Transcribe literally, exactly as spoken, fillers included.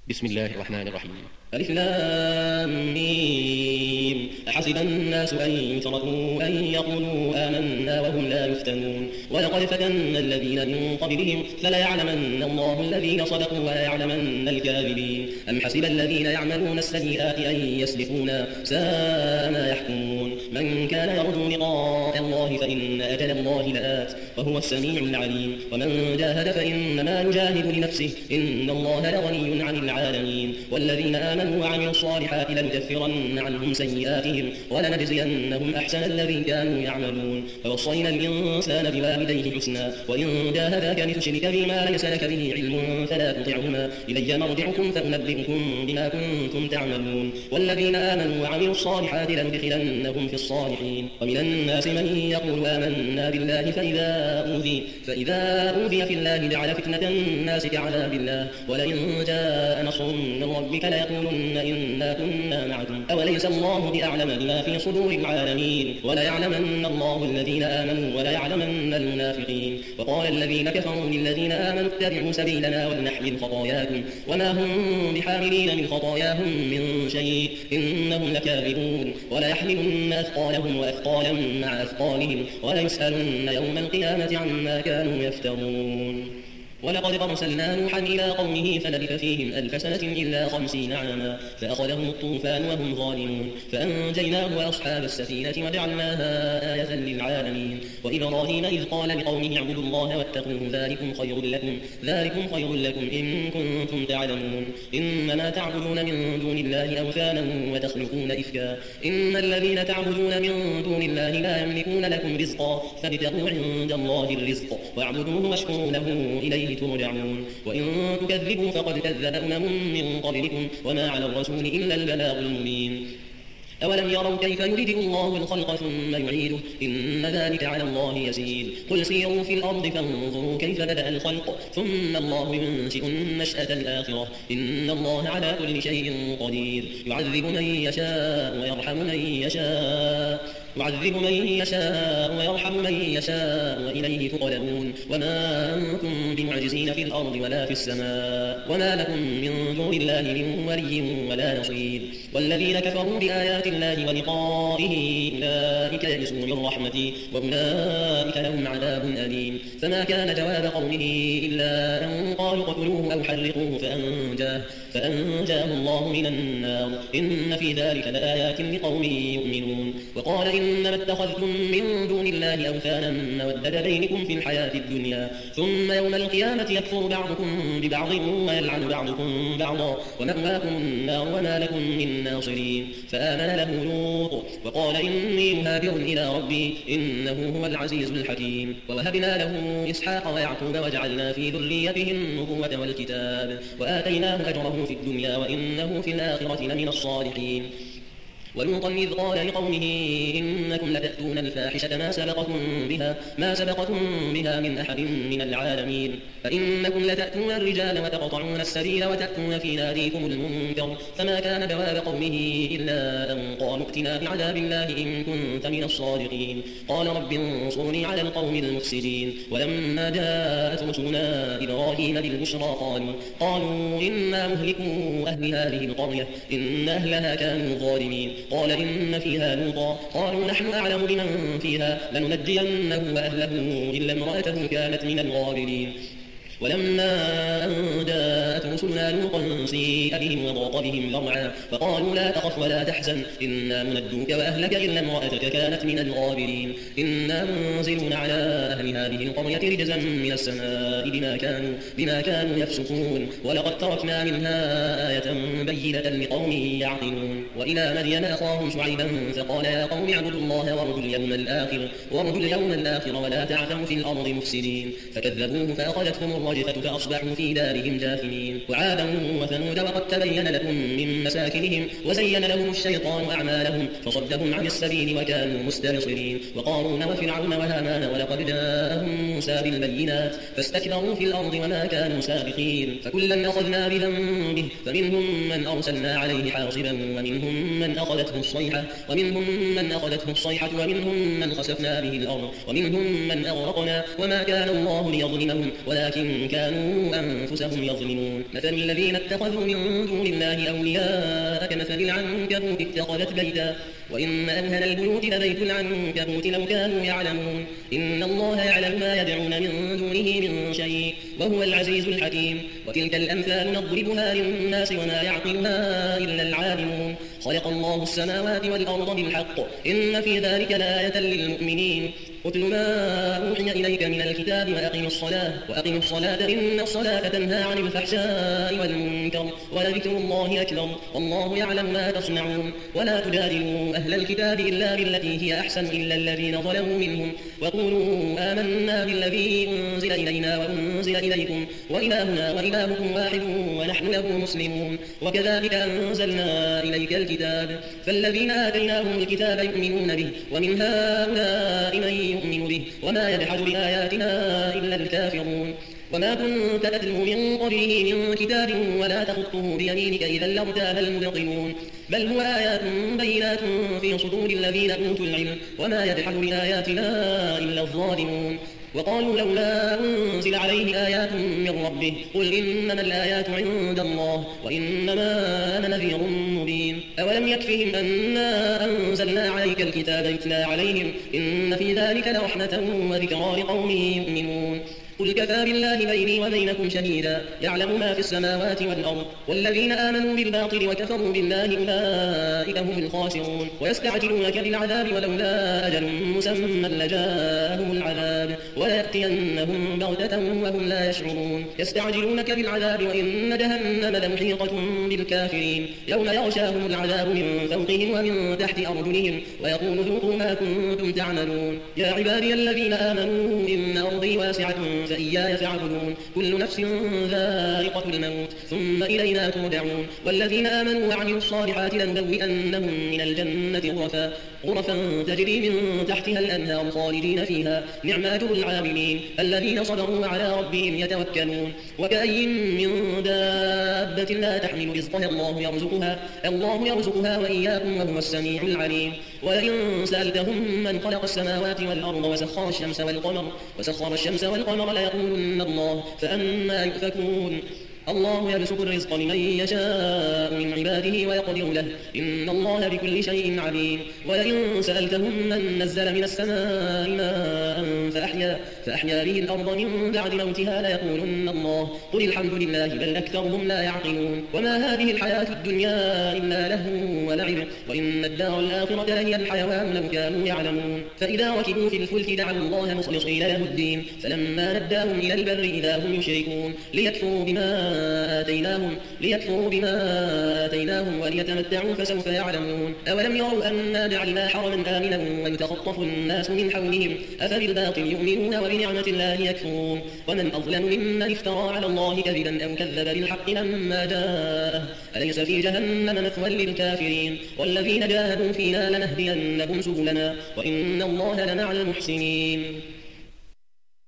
بسم الله الرحمن الرحيم. ألف لام ميم. أحسب الناس أن يتركوا أن يقولوا آمنا وهم لا يفتنون ولقد فتنا الذين من قبلهم فليعلمن الله الذين صدقوا وليعلمن الكاذبين. أم حسب الذين يعملون السيئات أن يسبقونا ساء ما يحكمون. من كان يرجو لقاء الله فإن أجل الله لآت وهو السميع العليم. ومن جاهد فإنما يجاهد لنفسه إن الله لغني عن العالمين. والذين آمنوا وعملوا الصالحات لنكفرن عنهم سيئاتهم ولنجزينهم أحسن الذي كانوا يعملون. فوصينا الإنسان بوالديه حسنا وإن جاهداك لتشرك بما ليس لك به علم فلا تطعهما إلي مرجعكم فأنبئكم بما كنتم تعملون. والذين آمنوا وعملوا الصالحات لندخلنهم في الصالحين. ومن الناس من يقول آمنا بالله فإذا أوذي فإذا أوذي في الله جعل فتنة الناس كعذاب الله ولئن جاء نصر من ربك ليقولن إنا كنا معكم أوليس الله بأعلم بما في صدور العالمين. وليعلمن الله الذين آمنوا وليعلمن المنافقين. وقال الذين كفروا للذين آمنوا اتبعوا سبيلنا ولنحمل خطاياكم وما هم بحاملين من خطاياهم من شيء إنهم لكاذبون. وليحملن أثقالهم وأثقالا مع أثقالهم وليسألن يوم القيامة عما كانوا يفترون. ولقد أرسلنا نوحا إلى قومه فلبث فيهم ألف سنة إلا خمسين عاما فأخذهم الطوفان وهم ظالمون فأنجيناه وأصحاب السفينة وجعلناها آية للعالمين. وإبراهيم إذ قال لقومه اعبدوا الله واتقوه ذلكم خير لكم ذلكم خير لكم إن كنتم تعلمون. إنما تعبدون من دون الله أوثانا وتخلقون إفكا إن الذين تعبدون من دون الله لا يملكون لكم رزقا فابتغوا عند الله الرزق واعبدوه واشكروا له إليه ترجعون. وإن تكذبوا فقد كذب أمم من قبلكم وما على الرسول إلا البلاغ المبين. أولم يروا كيف يبدئ الله الخلق ثم يعيده إن ذلك على الله يسير. قل سيروا في الأرض فانظروا كيف بدأ الخلق ثم الله ينشئ النشأة الآخرة إن الله على كل شيء قدير. يعذب من يشاء ويرحم من يشاء يعذب من يشاء ويرحم من يشاء وإليه تقلبون. وما أنتم بمعجزين في الأرض ولا في السماء وما لكم من دون الله من ولي ولا نصير. والذين كفروا بآيات الله ولقائه أولئك يئسوا من رحمتي وأولئك لهم عذاب أليم. فما كان جواب قومه إلا أن قالوا اقتلوه أو حرقوه فأنجاه فأنجاه الله من النار إن في ذلك لآيات لقوم يؤمنون. وقال إنما اتخذتم من دون الله أوثانا مودة بينكم في الحياة الدنيا ثم يوم القيامة يكفر بعضكم ببعض ويلعن بعضكم بعضا ومأواكم النار وما لكم من ناصرين. فآمن له لوط وقال إني مهاجر إلى ربي إنه هو العزيز الحكيم. ووهبنا له إسحاق ويعقوب وجعلنا في ذريته النبوة والكتاب وآتيناه أجره في الدنيا وإنه في الآخرة لمن الصالحين. ولوطا إذ قال لقومه إنكم لتأتون الفاحشة ما سبقكم بها ما سبقكم بها من أحد من العالمين فإنكم لتأتون الرجال وتقطعون السبيل وتأتون في ناديكم المنكر. فما كان جواب قومه إلا أن قالوا ائتنا بعذاب الله إن كنت من الصادقين. قال رب انصرني على القوم المفسدين. ولما جاءت رسلنا إبراهيم بالبشرى قالوا قالوا إنا مهلكوا أهل هذه القرية إن أهلها كانوا ظالمين. قال إن فيها لوطا قالوا نحن أعلم بمن فيها لننجينه وأهله إلا امرأته كانت من الغابرين. ولما أن جاءت رسلنا لوطا سيء بهم وضاق بهم ذرعا فقالوا لا تخف ولا تحزن إنا منجوك وأهلك إلا امرأتك كانت من الغابرين. إنا منزلون على أهل هذه القرية رجزا من السماء بما كانوا, بما كانوا يفسقون. ولقد تركنا منها آية بينة لقوم يعقلون. وإلى مدين أخاهم شعيبا فقال يا قوم اعبدوا الله وارجوا اليوم الآخر وارجوا اليوم الآخر ولا تعثوا في الأرض مفسدين. فكذبوه فأخذتهم الرجفة فأصبحوا في دارهم جاثمين. وعادا وثمود وقد تبين لكم من مساكنهم وزين لهم الشيطان أعمالهم فصدهم عن السبيل وكانوا مستبصرين. وقارون وفرعون وهامان ولقد جاءهم موسى بالبينات فاستكبروا في الأرض وما كانوا سابقين. فكلا أخذنا بذنبه فمنهم من أرسلنا عليه حاصبا ومنهم من أخذته الصيحة ومنهم من أخذته الصيحة ومنهم من خسفنا به الأرض ومنهم من أغرقنا وما كان الله ليظلمهم ولكن بل كانوا أنفسهم يظلمون مثل الذين اتخذوا من دون الله أولياء كمثل العنكبوت اتخذت بيتا وإن أوهن البيوت لبيت العنكبوت لو كانوا يعلمون إن الله يعلم ما يدعون من دونه من شيء وهو العزيز الحكيم وتلك الأمثال نضربها للناس وما يعقلها إلا العالمون خلق الله السماوات والأرض بالحق إن في ذلك لآية للمؤمنين اتل ما أوحي إليك من الكتاب وأقم الصلاة وأقم الصلاة إن الصلاة تنهى عن الفحشاء والمنكر ولذكر الله أكبر والله يعلم ما تصنعون ولا تجادلوا أهل الكتاب إلا بالتي هي أحسن إلا الذين ظلموا منهم وقولوا آمنا بالذي أنزل إلينا وأنزل إليكم وإلهنا وإلهكم واحد ونحن له مسلمون وكذلك أنزلنا إليك الكتاب فالذين آتيناهم الكتاب يؤمنون به ومن هؤلاء من يؤمن به وما يجحد بآياتنا إلا الكافرون وما كنت تتلو من قبله من كتاب ولا تخطه بيمينك إذا لارتاب المبطلون بل هو آيات بينات في صدور الذين أوتوا العلم وما يجحد بآياتنا إلا الظالمون وقالوا لولا أنزل عليه آيات من ربه قل إنما الآيات عند الله وإنما أنا نذير مبين أولم يكفهم أنا أنزلنا عليك الكتاب يتلى عليهم إن في ذلك لرحمة وذكرى لقوم يؤمنون قل كفى بالله بيني وبينكم شهيدا يعلم ما في السماوات والأرض والذين آمنوا بالباطل وكفروا بالله أولئك هم الخاسرون ويستعجلونك بالعذاب ولولا أجل مسمى لجاءهم العذاب وليأتينهم بغتة وهم لا يشعرون يستعجلونك بالعذاب وإن جهنم لمحيطة بالكافرين يوم يغشاهم العذاب من فوقهم ومن تحت أرجلهم ويقول ذوقوا ما كنتم تعملون يا عبادي الذين آمنوا إن أرضي واسعة فإياي فاعبدون كل نفس ذائقة الموت ثم إلينا ترجعون والذين آمنوا وعملوا الصالحات لنبوئنهم من الجنة غرفا غرفا تجري من تحتها الأنهار خالدين فيها نعم أجر العاملين الذين صبروا وعلى ربهم يتوكلون وكأي من دابة لا تحمل رزقها الله يرزقها الله يرزقها وإياكم وهو السميع العليم ولئن سألتهم من خلق السماوات والأرض وسخر الشمس والقمر وسخر الشمس والقمر ليقولن الله فأما يؤفكون الله يبسط الرزق لمن يشاء من عباده ويقدر له إن الله بكل شيء عليم ولئن سألتهم من نزل من السماء ماء فأحيا, فأحيا به الأرض من بعد موتها ليقولن الله قل الحمد لله بل أكثرهم لا يعقلون وما هذه الحياة الدنيا إلا لهو ولعب وإن الدار الآخرة لهي الحيوان لو كانوا يعلمون فإذا ركبوا في الفلك دعوا الله مخلصين له الدين فلما نداهم إلى البر إذا هم يشركون ليكفروا بما آتيناهم ليكفروا بما آتيناهم وليتمتعوا فسوف يعلمون أولم يروا أنا جعلنا حرما آمنا ويتخطف الناس من حولهم أفبالباطل يؤمنون وبنعمة الله يكفرون ومن أظلم ممن افترى على الله كذبا أو كذب بالحق لما جاءه أليس في جهنم مثوى للكافرين والذين جاهدوا فينا لنهدينهم سبلنا وإن الله لمع المحسنين